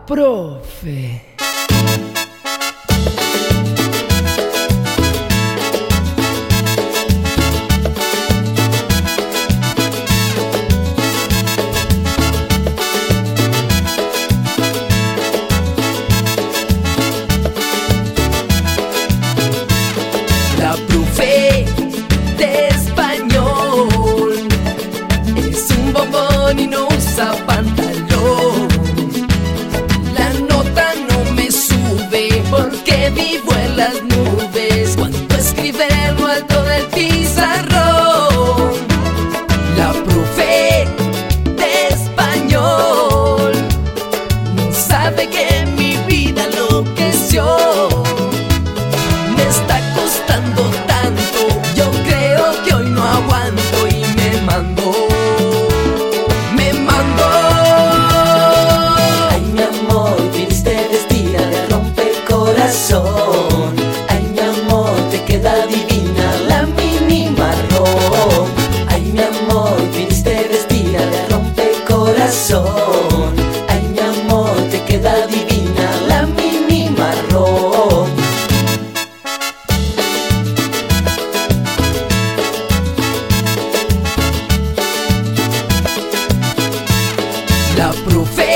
profe. La profe de español es un bombón y no usa pantalón. La nota no me sube porque vivo en las nubes cuando escribe en lo alto del pizarrón. La profe de español no sabe que mi vida enloqueció. Me está costando tanto, yo creo que hoy no aguanto y me mando. Ay, mi amor, viniste vestida de rompecorazón. Ay, mi amor, te queda divina la mini marrón. Ay, mi amor, viniste vestida de rompecorazón. Ay, mi amor, te queda divina la mini marrón. La profe